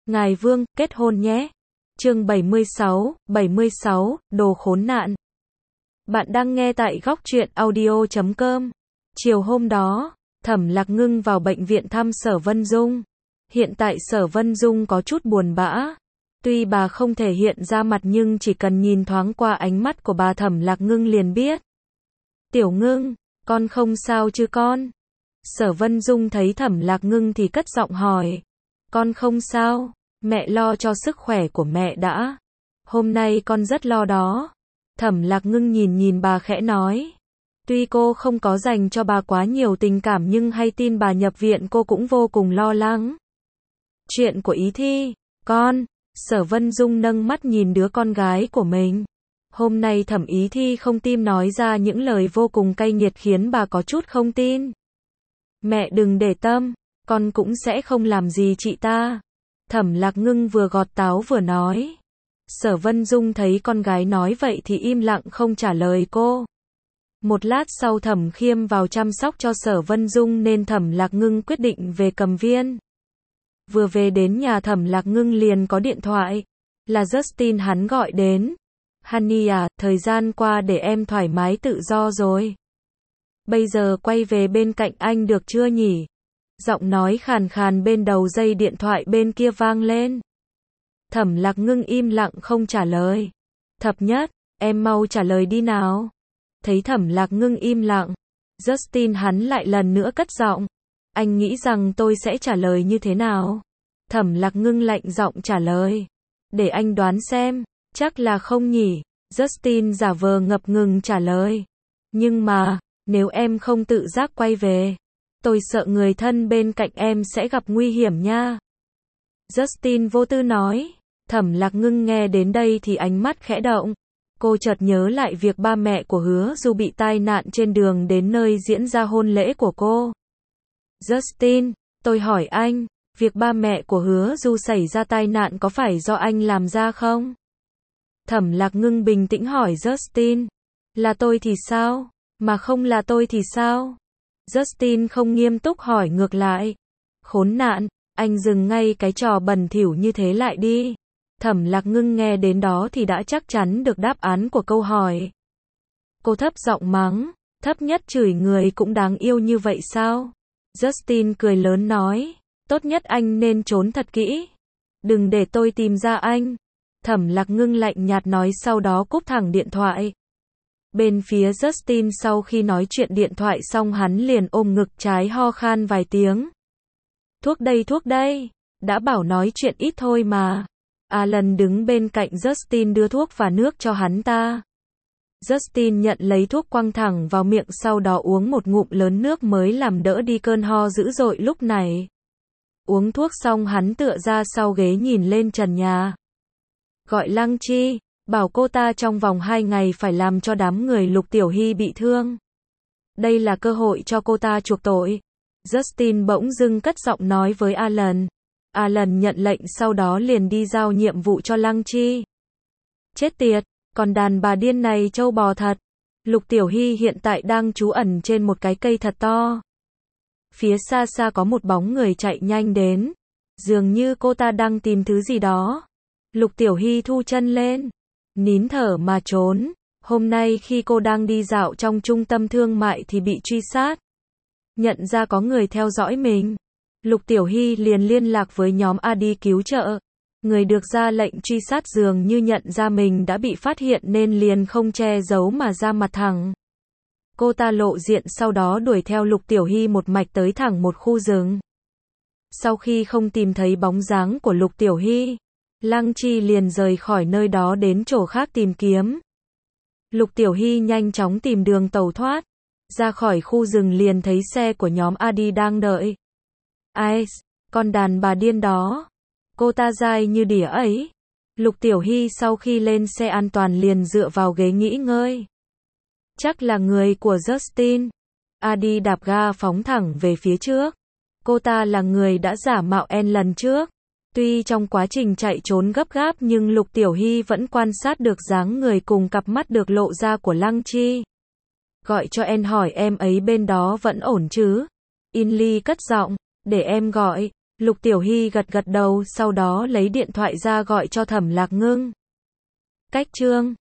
Ngài Vương, kết hôn nhé. Chương 76, đồ khốn nạn. Bạn đang nghe tại góc truyện audio.com. Chiều hôm đó, Thẩm Lạc Ngưng vào bệnh viện thăm Sở Vân Dung. Hiện tại Sở Vân Dung có chút buồn bã. Tuy bà không thể hiện ra mặt nhưng chỉ cần nhìn thoáng qua ánh mắt của bà Thẩm Lạc Ngưng liền biết. Tiểu Ngưng, con không sao chứ con? Sở Vân Dung thấy Thẩm Lạc Ngưng thì cất giọng hỏi. Con không sao, mẹ lo cho sức khỏe của mẹ đã. Hôm nay con rất lo đó. Thẩm Lạc Ngưng nhìn bà khẽ nói. Tuy cô không có dành cho bà quá nhiều tình cảm nhưng hay tin bà nhập viện cô cũng vô cùng lo lắng. Chuyện của Ý Thi, con. Sở Vân Dung nâng mắt nhìn đứa con gái của mình. Hôm nay Thẩm Ý Thi không tin nói ra những lời vô cùng cay nghiệt khiến bà có chút không tin. Mẹ đừng để tâm, con cũng sẽ không làm gì chị ta. Thẩm Lạc Ngưng vừa gọt táo vừa nói. Sở Vân Dung thấy con gái nói vậy thì im lặng không trả lời cô. Một lát sau Thẩm Khiêm vào chăm sóc cho Sở Vân Dung nên Thẩm Lạc Ngưng quyết định về Cầm Viên. Vừa về đến nhà Thẩm Lạc Ngưng liền có điện thoại. Là Justin hắn gọi đến. Honey à, thời gian qua để em thoải mái tự do rồi. Bây giờ quay về bên cạnh anh được chưa nhỉ? Giọng nói khàn khàn bên đầu dây điện thoại bên kia vang lên. Thẩm Lạc Ngưng im lặng không trả lời. Thập Nhất, em mau trả lời đi nào. Thấy Thẩm Lạc Ngưng im lặng, Justin hắn lại lần nữa cất giọng. Anh nghĩ rằng tôi sẽ trả lời như thế nào? Thẩm Lạc Ngưng lạnh giọng trả lời. Để anh đoán xem, chắc là không nhỉ? Justin giả vờ ngập ngừng trả lời. Nhưng mà, nếu em không tự giác quay về, tôi sợ người thân bên cạnh em sẽ gặp nguy hiểm nha. Justin vô tư nói. Thẩm Lạc Ngưng nghe đến đây thì ánh mắt khẽ động. Cô chợt nhớ lại việc ba mẹ của Hứa Du bị tai nạn trên đường đến nơi diễn ra hôn lễ của cô. Justin, tôi hỏi anh, việc ba mẹ của Hứa Du xảy ra tai nạn có phải do anh làm ra không? Thẩm Lạc Ngưng bình tĩnh hỏi Justin. Là tôi thì sao? Mà không là tôi thì sao? Justin không nghiêm túc hỏi ngược lại. Khốn nạn, anh dừng ngay cái trò bẩn thỉu như thế lại đi. Thẩm Lạc Ngưng nghe đến đó thì đã chắc chắn được đáp án của câu hỏi. Cô thấp giọng mắng, Thấp Nhất chửi người cũng đáng yêu như vậy sao? Justin cười lớn nói, tốt nhất anh nên trốn thật kỹ. Đừng để tôi tìm ra anh. Thẩm Lạc Ngưng lạnh nhạt nói sau đó cúp thẳng điện thoại. Bên phía Justin sau khi nói chuyện điện thoại xong hắn liền ôm ngực trái ho khan vài tiếng. Thuốc đây, đã bảo nói chuyện ít thôi mà. Alan đứng bên cạnh Justin đưa thuốc và nước cho hắn ta. Justin nhận lấy thuốc quăng thẳng vào miệng sau đó uống một ngụm lớn nước mới làm đỡ đi cơn ho dữ dội lúc này. Uống thuốc xong hắn tựa ra sau ghế nhìn lên trần nhà. Gọi Lăng Chi, bảo cô ta trong vòng 2 ngày phải làm cho đám người Lục Tiểu Hy bị thương. Đây là cơ hội cho cô ta chuộc tội. Justin bỗng dưng cất giọng nói với Alan. Alan nhận lệnh sau đó liền đi giao nhiệm vụ cho Lăng Chi. Chết tiệt, còn đàn bà điên này trâu bò thật. Lục Tiểu Hy hiện tại đang trú ẩn trên một cái cây thật to. Phía xa xa có một bóng người chạy nhanh đến. Dường như cô ta đang tìm thứ gì đó. Lục Tiểu Hy thu chân lên. Nín thở mà trốn. Hôm nay khi cô đang đi dạo trong trung tâm thương mại thì bị truy sát. Nhận ra có người theo dõi mình. Lục Tiểu Hy liền liên lạc với nhóm A đi cứu trợ. Người được ra lệnh truy sát dường như nhận ra mình đã bị phát hiện nên liền không che giấu mà ra mặt thẳng. Cô ta lộ diện sau đó đuổi theo Lục Tiểu Hy một mạch tới thẳng một khu rừng. Sau khi không tìm thấy bóng dáng của Lục Tiểu Hy, Lăng Chi liền rời khỏi nơi đó đến chỗ khác tìm kiếm. Lục Tiểu Hy nhanh chóng tìm đường tẩu thoát. Ra khỏi khu rừng liền thấy xe của nhóm Adi đang đợi. Ai, con đàn bà điên đó. Cô ta dai như đỉa ấy. Lục Tiểu Hy sau khi lên xe an toàn liền dựa vào ghế nghỉ ngơi. Chắc là người của Justin. Adi đạp ga phóng thẳng về phía trước. Cô ta là người đã giả mạo En lần trước. Tuy trong quá trình chạy trốn gấp gáp nhưng Lục Tiểu Hy vẫn quan sát được dáng người cùng cặp mắt được lộ ra của Lăng Chi. Gọi cho En hỏi em ấy bên đó vẫn ổn chứ? Inly cất giọng, để em gọi. Lục Tiểu Hy gật gật đầu, sau đó lấy điện thoại ra gọi cho Thẩm Lạc Ngưng. Cách chương